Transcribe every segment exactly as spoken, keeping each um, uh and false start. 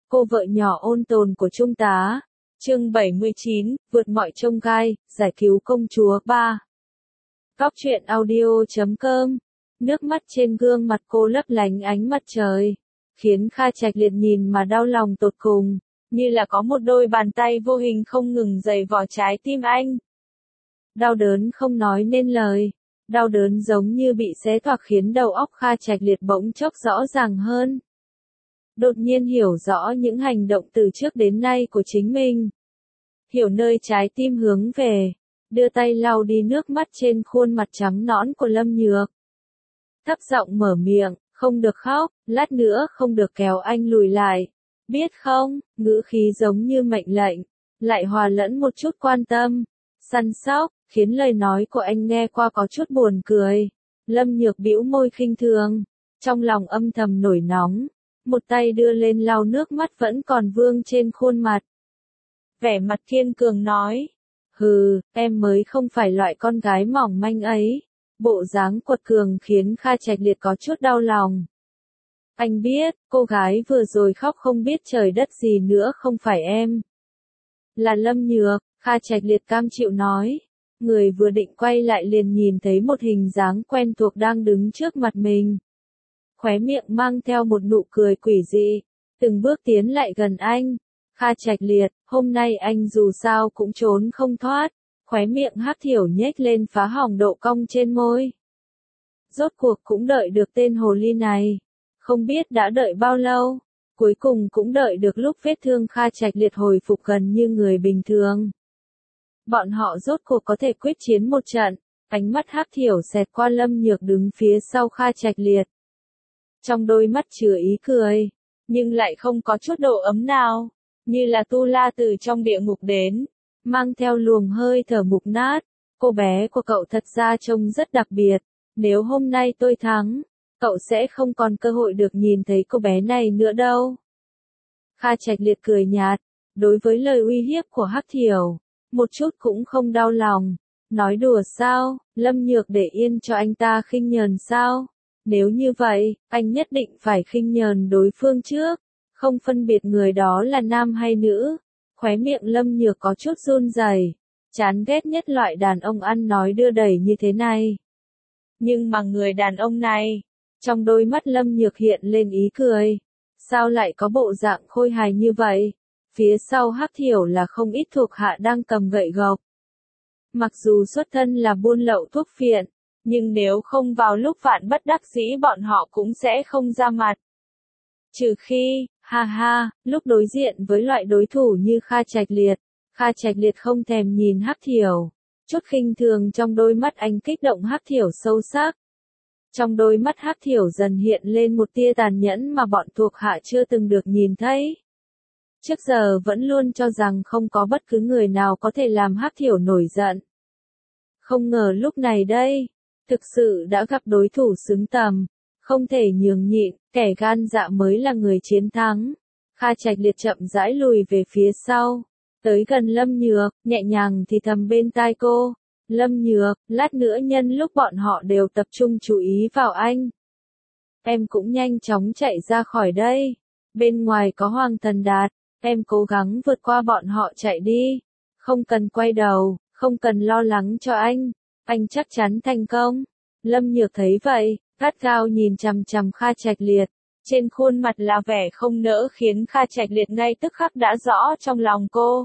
cô vợ nhỏ ôn tồn của Trung tá. Chương bảy mươi chín, vượt mọi chông gai, giải cứu công chúa ba. Góc truyện audio chấm com. Nước mắt trên gương mặt cô lấp lánh ánh mặt trời, khiến Kha Trạch Liệt nhìn mà đau lòng tột cùng, như là có một đôi bàn tay vô hình không ngừng giày vò trái tim anh. Đau đớn không nói nên lời, đau đớn giống như bị xé toạc khiến đầu óc Kha Trạch Liệt bỗng chốc rõ ràng hơn. Đột nhiên hiểu rõ những hành động từ trước đến nay của chính mình. Hiểu nơi trái tim hướng về, đưa tay lau đi nước mắt trên khuôn mặt trắng nõn của Lâm Nhược. Thấp giọng mở miệng, không được khóc, lát nữa không được kéo anh lùi lại. Biết không, ngữ khí giống như mệnh lệnh, lại hòa lẫn một chút quan tâm, săn sóc, khiến lời nói của anh nghe qua có chút buồn cười. Lâm Nhược bĩu môi khinh thường, trong lòng âm thầm nổi nóng, một tay đưa lên lau nước mắt vẫn còn vương trên khuôn mặt. Vẻ mặt kiên cường nói, hừ, em mới không phải loại con gái mỏng manh ấy. Bộ dáng quật cường khiến Kha Trạch Liệt có chút đau lòng. Anh biết, cô gái vừa rồi khóc không biết trời đất gì nữa không phải em. Là Lâm Nhược, Kha Trạch Liệt cam chịu nói. Người vừa định quay lại liền nhìn thấy một hình dáng quen thuộc đang đứng trước mặt mình. Khóe miệng mang theo một nụ cười quỷ dị, từng bước tiến lại gần anh. Kha Trạch Liệt, hôm nay anh dù sao cũng trốn không thoát. Khóe miệng Hắc Thiểu nhếch lên phá hỏng độ cong trên môi. Rốt cuộc cũng đợi được tên hồ ly này. Không biết đã đợi bao lâu, cuối cùng cũng đợi được lúc vết thương Kha Trạch Liệt hồi phục gần như người bình thường. Bọn họ rốt cuộc có thể quyết chiến một trận, ánh mắt Hắc Thiểu xẹt qua Lâm Nhược đứng phía sau Kha Trạch Liệt. Trong đôi mắt chứa ý cười, nhưng lại không có chút độ ấm nào, như là tu la từ trong địa ngục đến. Mang theo luồng hơi thở mục nát, cô bé của cậu thật ra trông rất đặc biệt, nếu hôm nay tôi thắng, cậu sẽ không còn cơ hội được nhìn thấy cô bé này nữa đâu. Kha Trạch Liệt cười nhạt, đối với lời uy hiếp của Hắc Thiểu, một chút cũng không đau lòng, nói đùa sao, Lâm Nhược để yên cho anh ta khinh nhờn sao, nếu như vậy, anh nhất định phải khinh nhờn đối phương trước, không phân biệt người đó là nam hay nữ. Khóe miệng Lâm Nhược có chút run rẩy, chán ghét nhất loại đàn ông ăn nói đưa đẩy như thế này. Nhưng mà người đàn ông này, trong đôi mắt Lâm Nhược hiện lên ý cười, sao lại có bộ dạng khôi hài như vậy? Phía sau Hắc Thiểu là không ít thuộc hạ đang cầm gậy gộc. Mặc dù xuất thân là buôn lậu thuốc phiện, nhưng nếu không vào lúc vạn bất đắc dĩ bọn họ cũng sẽ không ra mặt. Trừ khi, ha ha, lúc đối diện với loại đối thủ như Kha Trạch Liệt, Kha Trạch Liệt không thèm nhìn Hắc Thiểu, chút khinh thường trong đôi mắt anh kích động Hắc Thiểu sâu sắc. Trong đôi mắt Hắc Thiểu dần hiện lên một tia tàn nhẫn mà bọn thuộc hạ chưa từng được nhìn thấy. Trước giờ vẫn luôn cho rằng không có bất cứ người nào có thể làm Hắc Thiểu nổi giận. Không ngờ lúc này đây, thực sự đã gặp đối thủ xứng tầm. Không thể nhường nhịn, kẻ gan dạ mới là người chiến thắng. Kha Trạch Liệt chậm rãi lùi về phía sau, tới gần Lâm Nhược, nhẹ nhàng thì thầm bên tai cô. Lâm Nhược, lát nữa nhân lúc bọn họ đều tập trung chú ý vào anh. Em cũng nhanh chóng chạy ra khỏi đây. Bên ngoài có Hoàng Thần Đạt, em cố gắng vượt qua bọn họ chạy đi. Không cần quay đầu, không cần lo lắng cho anh. Anh chắc chắn thành công. Lâm Nhược thấy vậy, gắt gao nhìn chằm chằm Kha Trạch Liệt, trên khuôn mặt là vẻ không nỡ khiến Kha Trạch Liệt ngay tức khắc đã rõ trong lòng cô.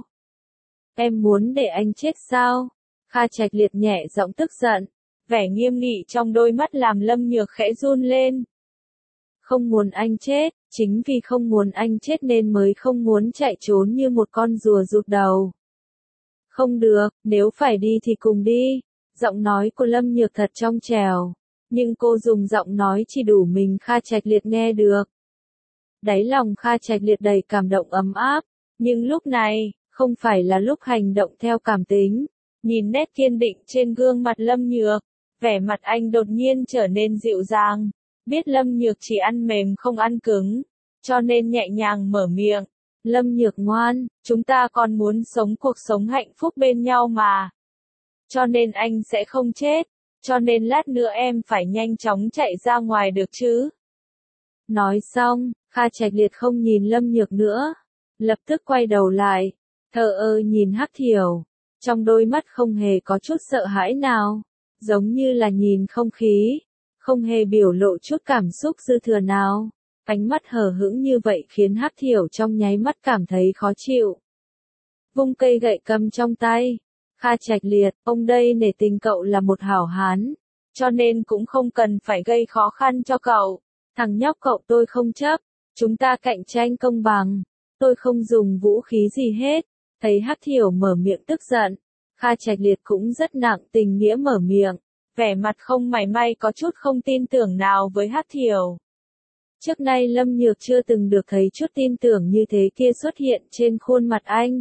Em muốn để anh chết sao? Kha Trạch Liệt nhẹ giọng tức giận, vẻ nghiêm nghị trong đôi mắt làm Lâm Nhược khẽ run lên. Không muốn anh chết, chính vì không muốn anh chết nên mới không muốn chạy trốn như một con rùa rụt đầu. Không được, nếu phải đi thì cùng đi. Giọng nói của Lâm Nhược thật trong trẻo. Nhưng cô dùng giọng nói chỉ đủ mình Kha Trạch Liệt nghe được. Đáy lòng Kha Trạch Liệt đầy cảm động ấm áp, nhưng lúc này, không phải là lúc hành động theo cảm tính. Nhìn nét kiên định trên gương mặt Lâm Nhược, vẻ mặt anh đột nhiên trở nên dịu dàng. Biết Lâm Nhược chỉ ăn mềm không ăn cứng, cho nên nhẹ nhàng mở miệng. Lâm Nhược ngoan, chúng ta còn muốn sống cuộc sống hạnh phúc bên nhau mà. Cho nên anh sẽ không chết. Cho nên lát nữa em phải nhanh chóng chạy ra ngoài được chứ. Nói xong, Kha Trạch Liệt không nhìn Lâm Nhược nữa, lập tức quay đầu lại, thờ ơ nhìn Hắc Thiểu, trong đôi mắt không hề có chút sợ hãi nào, giống như là nhìn không khí, không hề biểu lộ chút cảm xúc dư thừa nào. Ánh mắt hờ hững như vậy khiến Hắc Thiểu trong nháy mắt cảm thấy khó chịu. Vung cây gậy cầm trong tay, Kha Trạch Liệt, ông đây nể tình cậu là một hảo hán, cho nên cũng không cần phải gây khó khăn cho cậu. Thằng nhóc cậu tôi không chấp, chúng ta cạnh tranh công bằng, tôi không dùng vũ khí gì hết. Thấy Hắc Thiểu mở miệng tức giận, Kha Trạch Liệt cũng rất nặng tình nghĩa mở miệng, vẻ mặt không mảy may có chút không tin tưởng nào với Hắc Thiểu. Trước nay Lâm Nhược chưa từng được thấy chút tin tưởng như thế kia xuất hiện trên khuôn mặt anh.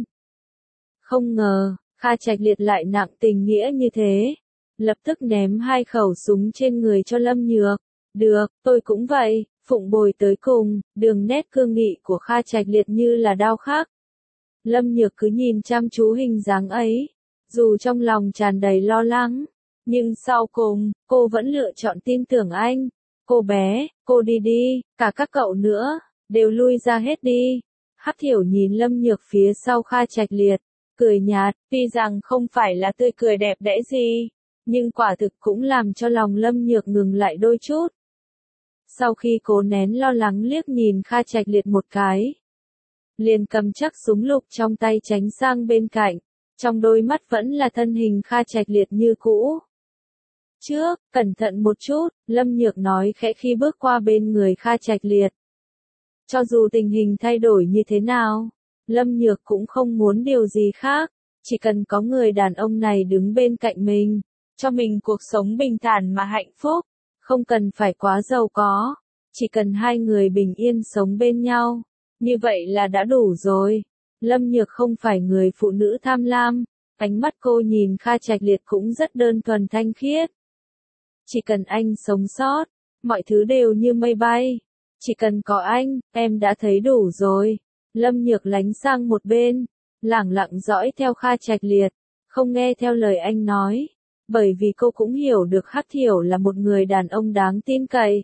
Không ngờ, Kha Trạch Liệt lại nặng tình nghĩa như thế. Lập tức ném hai khẩu súng trên người cho Lâm Nhược. Được, tôi cũng vậy, phụng bồi tới cùng, đường nét cương nghị của Kha Trạch Liệt như là đao khắc. Lâm Nhược cứ nhìn chăm chú hình dáng ấy, dù trong lòng tràn đầy lo lắng, nhưng sau cùng, cô vẫn lựa chọn tin tưởng anh. Cô bé, cô đi đi, cả các cậu nữa, đều lui ra hết đi. Hắc Thiểu nhìn Lâm Nhược phía sau Kha Trạch Liệt, cười nhạt, tuy rằng không phải là tươi cười đẹp đẽ gì, nhưng quả thực cũng làm cho lòng Lâm Nhược ngừng lại đôi chút. Sau khi cố nén lo lắng liếc nhìn Kha Trạch Liệt một cái, liền cầm chắc súng lục trong tay tránh sang bên cạnh, trong đôi mắt vẫn là thân hình Kha Trạch Liệt như cũ. Trước, cẩn thận một chút, Lâm Nhược nói khẽ khi bước qua bên người Kha Trạch Liệt. Cho dù tình hình thay đổi như thế nào, Lâm Nhược cũng không muốn điều gì khác, chỉ cần có người đàn ông này đứng bên cạnh mình, cho mình cuộc sống bình thản mà hạnh phúc, không cần phải quá giàu có, chỉ cần hai người bình yên sống bên nhau, như vậy là đã đủ rồi. Lâm Nhược không phải người phụ nữ tham lam, ánh mắt cô nhìn Kha Trạch Liệt cũng rất đơn thuần thanh khiết. Chỉ cần anh sống sót, mọi thứ đều như mây bay. Chỉ cần có anh, em đã thấy đủ rồi. Lâm Nhược lánh sang một bên, lẳng lặng dõi theo Kha Trạch Liệt, không nghe theo lời anh nói, bởi vì cô cũng hiểu được Hắc Thiểu là một người đàn ông đáng tin cậy.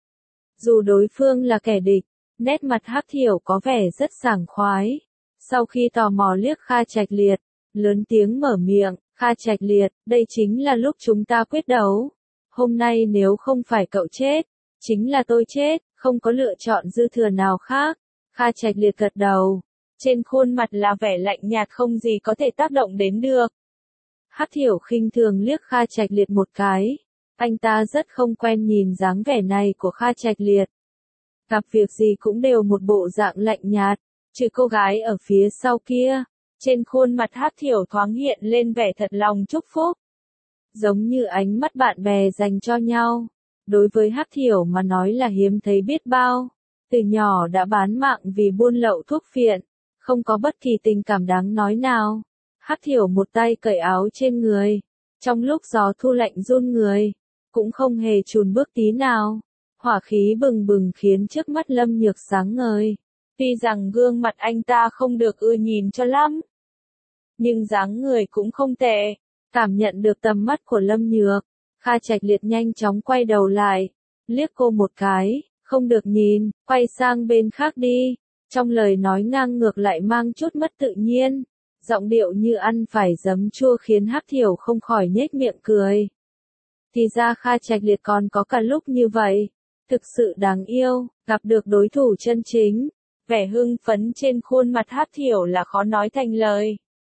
Dù đối phương là kẻ địch, nét mặt Hắc Thiểu có vẻ rất sảng khoái. Sau khi tò mò liếc Kha Trạch Liệt, lớn tiếng mở miệng, Kha Trạch Liệt, đây chính là lúc chúng ta quyết đấu. Hôm nay nếu không phải cậu chết, chính là tôi chết, không có lựa chọn dư thừa nào khác. Kha Trạch Liệt gật đầu, trên khuôn mặt là vẻ lạnh nhạt không gì có thể tác động đến được. Hắc Thiểu khinh thường liếc Kha Trạch Liệt một cái, anh ta rất không quen nhìn dáng vẻ này của Kha Trạch Liệt. Gặp việc gì cũng đều một bộ dạng lạnh nhạt, trừ cô gái ở phía sau kia, trên khuôn mặt Hắc Thiểu thoáng hiện lên vẻ thật lòng chúc phúc. Giống như ánh mắt bạn bè dành cho nhau, đối với Hắc Thiểu mà nói là hiếm thấy biết bao. Từ nhỏ đã bán mạng vì buôn lậu thuốc phiện, không có bất kỳ tình cảm đáng nói nào. Hắc Thiểu một tay cởi áo trên người, trong lúc gió thu lạnh run người, cũng không hề chùn bước tí nào. Hỏa khí bừng bừng khiến trước mắt Lâm Nhược sáng ngời. Tuy rằng gương mặt anh ta không được ưa nhìn cho lắm, nhưng dáng người cũng không tệ. Cảm nhận được tầm mắt của Lâm Nhược, Kha Trạch Liệt nhanh chóng quay đầu lại, liếc cô một cái, không được nhìn, quay sang bên khác đi. Trong lời nói ngang ngược lại mang chút mất tự nhiên, giọng điệu như ăn phải giấm chua khiến Hắc Thiểu không khỏi nhếch miệng cười. Thì ra Kha Trạch Liệt còn có cả lúc như vậy, thực sự đáng yêu, gặp được đối thủ chân chính. Vẻ hưng phấn trên khuôn mặt Hắc Thiểu là khó nói thành lời.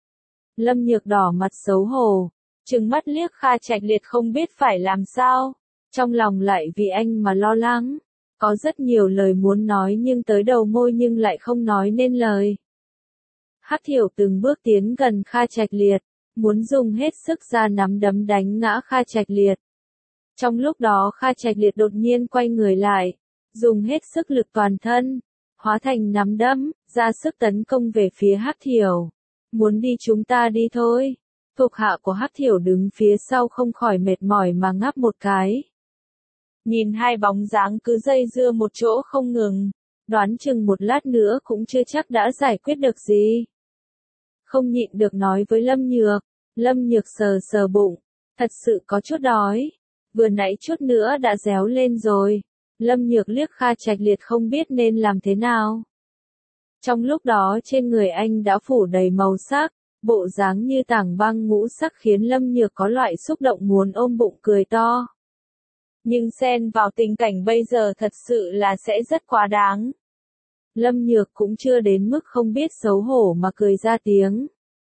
Lâm Nhược đỏ mặt xấu hổ, trừng mắt liếc Kha Trạch Liệt không biết phải làm sao, trong lòng lại vì anh mà lo lắng, có rất nhiều lời muốn nói nhưng tới đầu môi nhưng lại không nói nên lời. Hắc Thiểu từng bước tiến gần Kha Trạch Liệt, muốn dùng hết sức ra nắm đấm đánh ngã Kha Trạch Liệt. Trong lúc đó Kha Trạch Liệt đột nhiên quay người lại, dùng hết sức lực toàn thân, hóa thành nắm đấm, ra sức tấn công về phía Hắc Thiểu. Muốn đi chúng ta đi thôi. Thuộc hạ của Hắc Thiểu đứng phía sau không khỏi mệt mỏi mà ngáp một cái. Nhìn hai bóng dáng cứ dây dưa một chỗ không ngừng, đoán chừng một lát nữa cũng chưa chắc đã giải quyết được gì. Không nhịn được nói với Lâm Nhược, Lâm Nhược sờ sờ bụng, thật sự có chút đói, vừa nãy chút nữa đã réo lên rồi. Lâm Nhược liếc Kha Trạch Liệt không biết nên làm thế nào. Trong lúc đó trên người anh đã phủ đầy màu sắc, bộ dáng như tảng băng ngũ sắc khiến Lâm Nhược có loại xúc động muốn ôm bụng cười to. Nhưng xen vào tình cảnh bây giờ thật sự là sẽ rất quá đáng. Lâm Nhược cũng chưa đến mức không biết xấu hổ mà cười ra tiếng.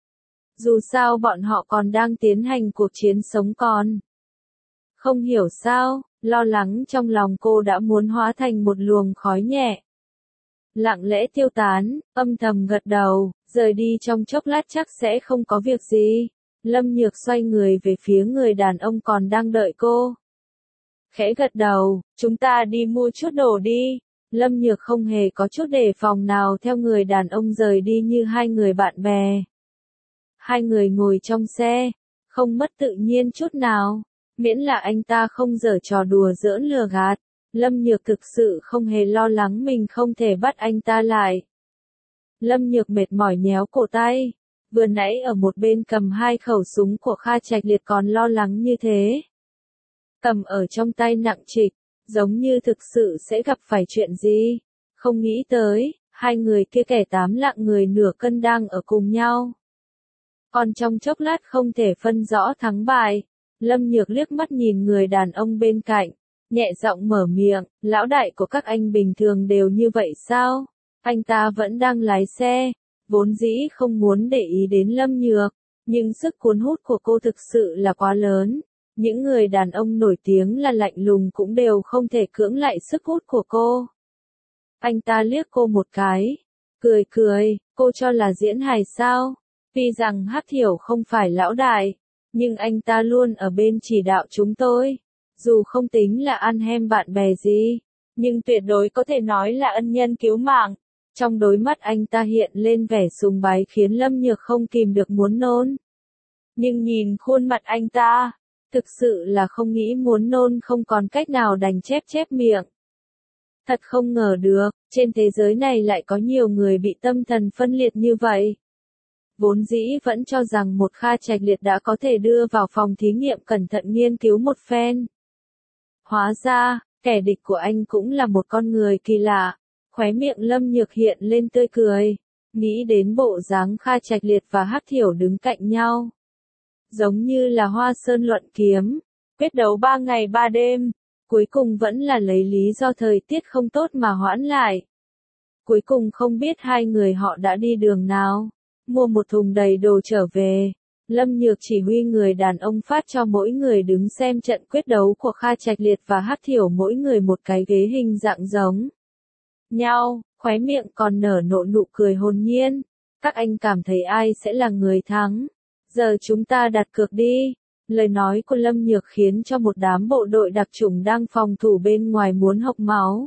Dù sao bọn họ còn đang tiến hành cuộc chiến sống còn. Không hiểu sao, lo lắng trong lòng cô đã muốn hóa thành một luồng khói nhẹ. Lặng lẽ tiêu tán, âm thầm gật đầu, rời đi trong chốc lát chắc sẽ không có việc gì. Lâm Nhược xoay người về phía người đàn ông còn đang đợi cô. Khẽ gật đầu, chúng ta đi mua chút đồ đi. Lâm Nhược không hề có chút đề phòng nào theo người đàn ông rời đi như hai người bạn bè. Hai người ngồi trong xe, không mất tự nhiên chút nào, miễn là anh ta không giở trò đùa giỡn lừa gạt. Lâm Nhược thực sự không hề lo lắng mình không thể bắt anh ta lại. Lâm Nhược mệt mỏi nhéo cổ tay, vừa nãy ở một bên cầm hai khẩu súng của Kha Trạch Liệt còn lo lắng như thế. Cầm ở trong tay nặng trịch, giống như thực sự sẽ gặp phải chuyện gì. Không nghĩ tới, hai người kia kẻ tám lạng người nửa cân đang ở cùng nhau. Còn trong chốc lát không thể phân rõ thắng bại, Lâm Nhược liếc mắt nhìn người đàn ông bên cạnh, nhẹ giọng mở miệng, lão đại của các anh bình thường đều như vậy sao? Anh ta vẫn đang lái xe, vốn dĩ không muốn để ý đến Lâm Nhược, nhưng sức cuốn hút của cô thực sự là quá lớn. Những người đàn ông nổi tiếng là lạnh lùng cũng đều không thể cưỡng lại sức hút của cô. Anh ta liếc cô một cái, cười cười, cô cho là diễn hài sao? Tuy rằng Hắc Thiểu không phải lão đại, nhưng anh ta luôn ở bên chỉ đạo chúng tôi. Dù không tính là ăn hem bạn bè gì, nhưng tuyệt đối có thể nói là ân nhân cứu mạng. Trong đôi mắt anh ta hiện lên vẻ sùng bái khiến Lâm Nhược không kìm được muốn nôn. Nhưng nhìn khuôn mặt anh ta, thực sự là không nghĩ muốn nôn không còn cách nào đành chép chép miệng. Thật không ngờ được, trên thế giới này lại có nhiều người bị tâm thần phân liệt như vậy. Vốn dĩ vẫn cho rằng một Kha Trạch Liệt đã có thể đưa vào phòng thí nghiệm cẩn thận nghiên cứu một phen. Hóa ra, kẻ địch của anh cũng là một con người kỳ lạ. Khóe miệng Lâm Nhược hiện lên tươi cười, nghĩ đến bộ dáng Kha Trạch Liệt và Hắc Thiểu đứng cạnh nhau. Giống như là Hoa Sơn luận kiếm, quyết đấu ba ngày ba đêm, cuối cùng vẫn là lấy lý do thời tiết không tốt mà hoãn lại. Cuối cùng không biết hai người họ đã đi đường nào, mua một thùng đầy đồ trở về. Lâm Nhược chỉ huy người đàn ông phát cho mỗi người đứng xem trận quyết đấu của Kha Trạch Liệt và Hắc Thiểu mỗi người một cái ghế hình dạng giống nhau, khóe miệng còn nở nụ nụ cười hồn nhiên. Các anh cảm thấy ai sẽ là người thắng? Giờ chúng ta đặt cược đi. Lời nói của Lâm Nhược khiến cho một đám bộ đội đặc chủng đang phòng thủ bên ngoài muốn hộc máu.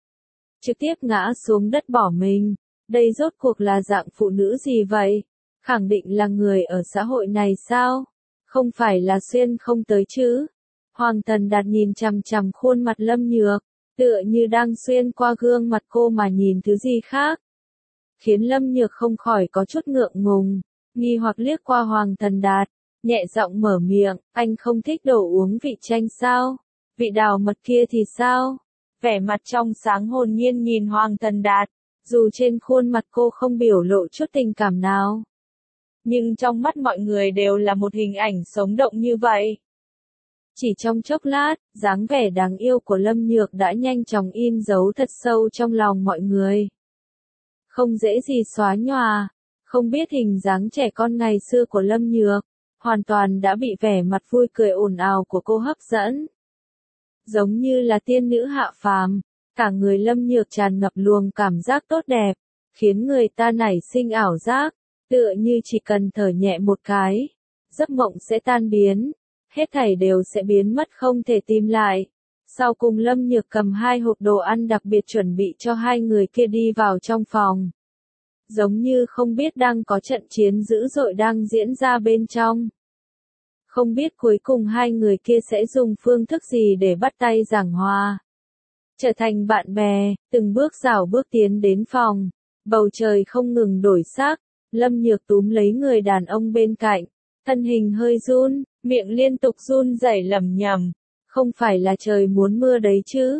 Trực tiếp ngã xuống đất bỏ mình. Đây rốt cuộc là dạng phụ nữ gì vậy? Khẳng định là người ở xã hội này sao? Không phải là xuyên không tới chứ? Hoàng Thần Đạt nhìn chằm chằm khuôn mặt Lâm Nhược, tựa như đang xuyên qua gương mặt cô mà nhìn thứ gì khác. Khiến Lâm Nhược không khỏi có chút ngượng ngùng, nghi hoặc liếc qua Hoàng Thần Đạt, nhẹ giọng mở miệng, anh không thích đồ uống vị chanh sao? Vị đào mật kia thì sao? Vẻ mặt trong sáng hồn nhiên nhìn Hoàng Thần Đạt, dù trên khuôn mặt cô không biểu lộ chút tình cảm nào. Nhưng trong mắt mọi người đều là một hình ảnh sống động như vậy. Chỉ trong chốc lát, dáng vẻ đáng yêu của Lâm Nhược đã nhanh chóng in dấu thật sâu trong lòng mọi người. Không dễ gì xóa nhòa, không biết hình dáng trẻ con ngày xưa của Lâm Nhược, hoàn toàn đã bị vẻ mặt vui cười ồn ào của cô hấp dẫn. Giống như là tiên nữ hạ phàm, cả người Lâm Nhược tràn ngập luồng cảm giác tốt đẹp, khiến người ta nảy sinh ảo giác, tựa như chỉ cần thở nhẹ một cái, giấc mộng sẽ tan biến. Hết thảy đều sẽ biến mất không thể tìm lại. Sau cùng Lâm Nhược cầm hai hộp đồ ăn đặc biệt chuẩn bị cho hai người kia đi vào trong phòng. Giống như không biết đang có trận chiến dữ dội đang diễn ra bên trong. Không biết cuối cùng hai người kia sẽ dùng phương thức gì để bắt tay giảng hòa. Trở thành bạn bè, từng bước rảo bước tiến đến phòng. Bầu trời không ngừng đổi sắc, Lâm Nhược túm lấy người đàn ông bên cạnh. Thân hình hơi run, miệng liên tục run rẩy lẩm nhẩm, không phải là trời muốn mưa đấy chứ?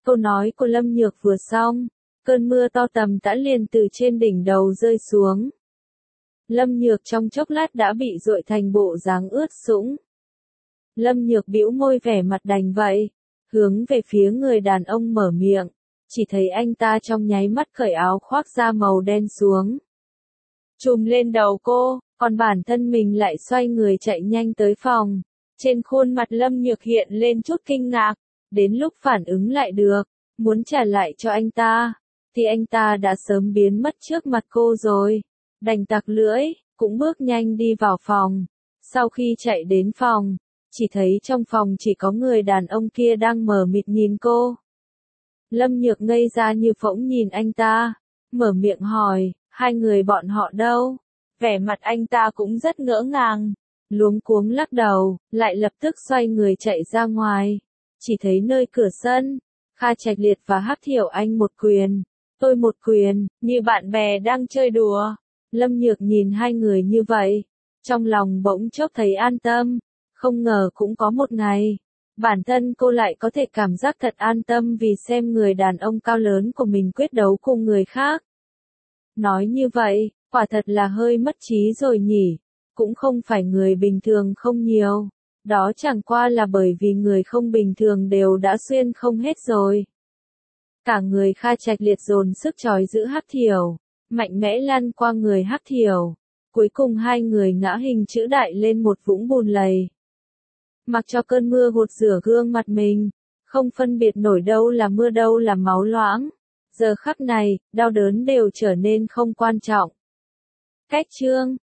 Câu nói của Lâm Nhược vừa xong, cơn mưa to tầm tã liền từ trên đỉnh đầu rơi xuống. Lâm Nhược trong chốc lát đã bị dội thành bộ dáng ướt sũng. Lâm Nhược bĩu môi vẻ mặt đành vậy, hướng về phía người đàn ông mở miệng, chỉ thấy anh ta trong nháy mắt cởi áo khoác da màu đen xuống. Trùm lên đầu cô, còn bản thân mình lại xoay người chạy nhanh tới phòng. Trên khuôn mặt Lâm Nhược hiện lên chút kinh ngạc, đến lúc phản ứng lại được, muốn trả lại cho anh ta, thì anh ta đã sớm biến mất trước mặt cô rồi. Đành tặc lưỡi, cũng bước nhanh đi vào phòng. Sau khi chạy đến phòng, chỉ thấy trong phòng chỉ có người đàn ông kia đang mờ mịt nhìn cô. Lâm Nhược ngây ra như phỗng nhìn anh ta, mở miệng hỏi, hai người bọn họ đâu? Vẻ mặt anh ta cũng rất ngỡ ngàng, luống cuống lắc đầu, lại lập tức xoay người chạy ra ngoài. Chỉ thấy nơi cửa sân, Kha Trạch Liệt và Hắc Thiểu Anh một quyền, tôi một quyền, như bạn bè đang chơi đùa. Lâm Nhược nhìn hai người như vậy, trong lòng bỗng chốc thấy an tâm, không ngờ cũng có một ngày, bản thân cô lại có thể cảm giác thật an tâm vì xem người đàn ông cao lớn của mình quyết đấu cùng người khác. Nói như vậy, quả thật là hơi mất trí rồi nhỉ, cũng không phải người bình thường không nhiều, đó chẳng qua là bởi vì người không bình thường đều đã xuyên không hết rồi. Cả người Kha Trạch Liệt dồn sức chói giữ Hắc Thiểu, mạnh mẽ lăn qua người Hắc Thiểu, cuối cùng hai người ngã hình chữ đại lên một vũng bùn lầy. Mặc cho cơn mưa gột rửa gương mặt mình, không phân biệt nổi đâu là mưa đâu là máu loãng. Giờ khắc này, đau đớn đều trở nên không quan trọng. Cách chương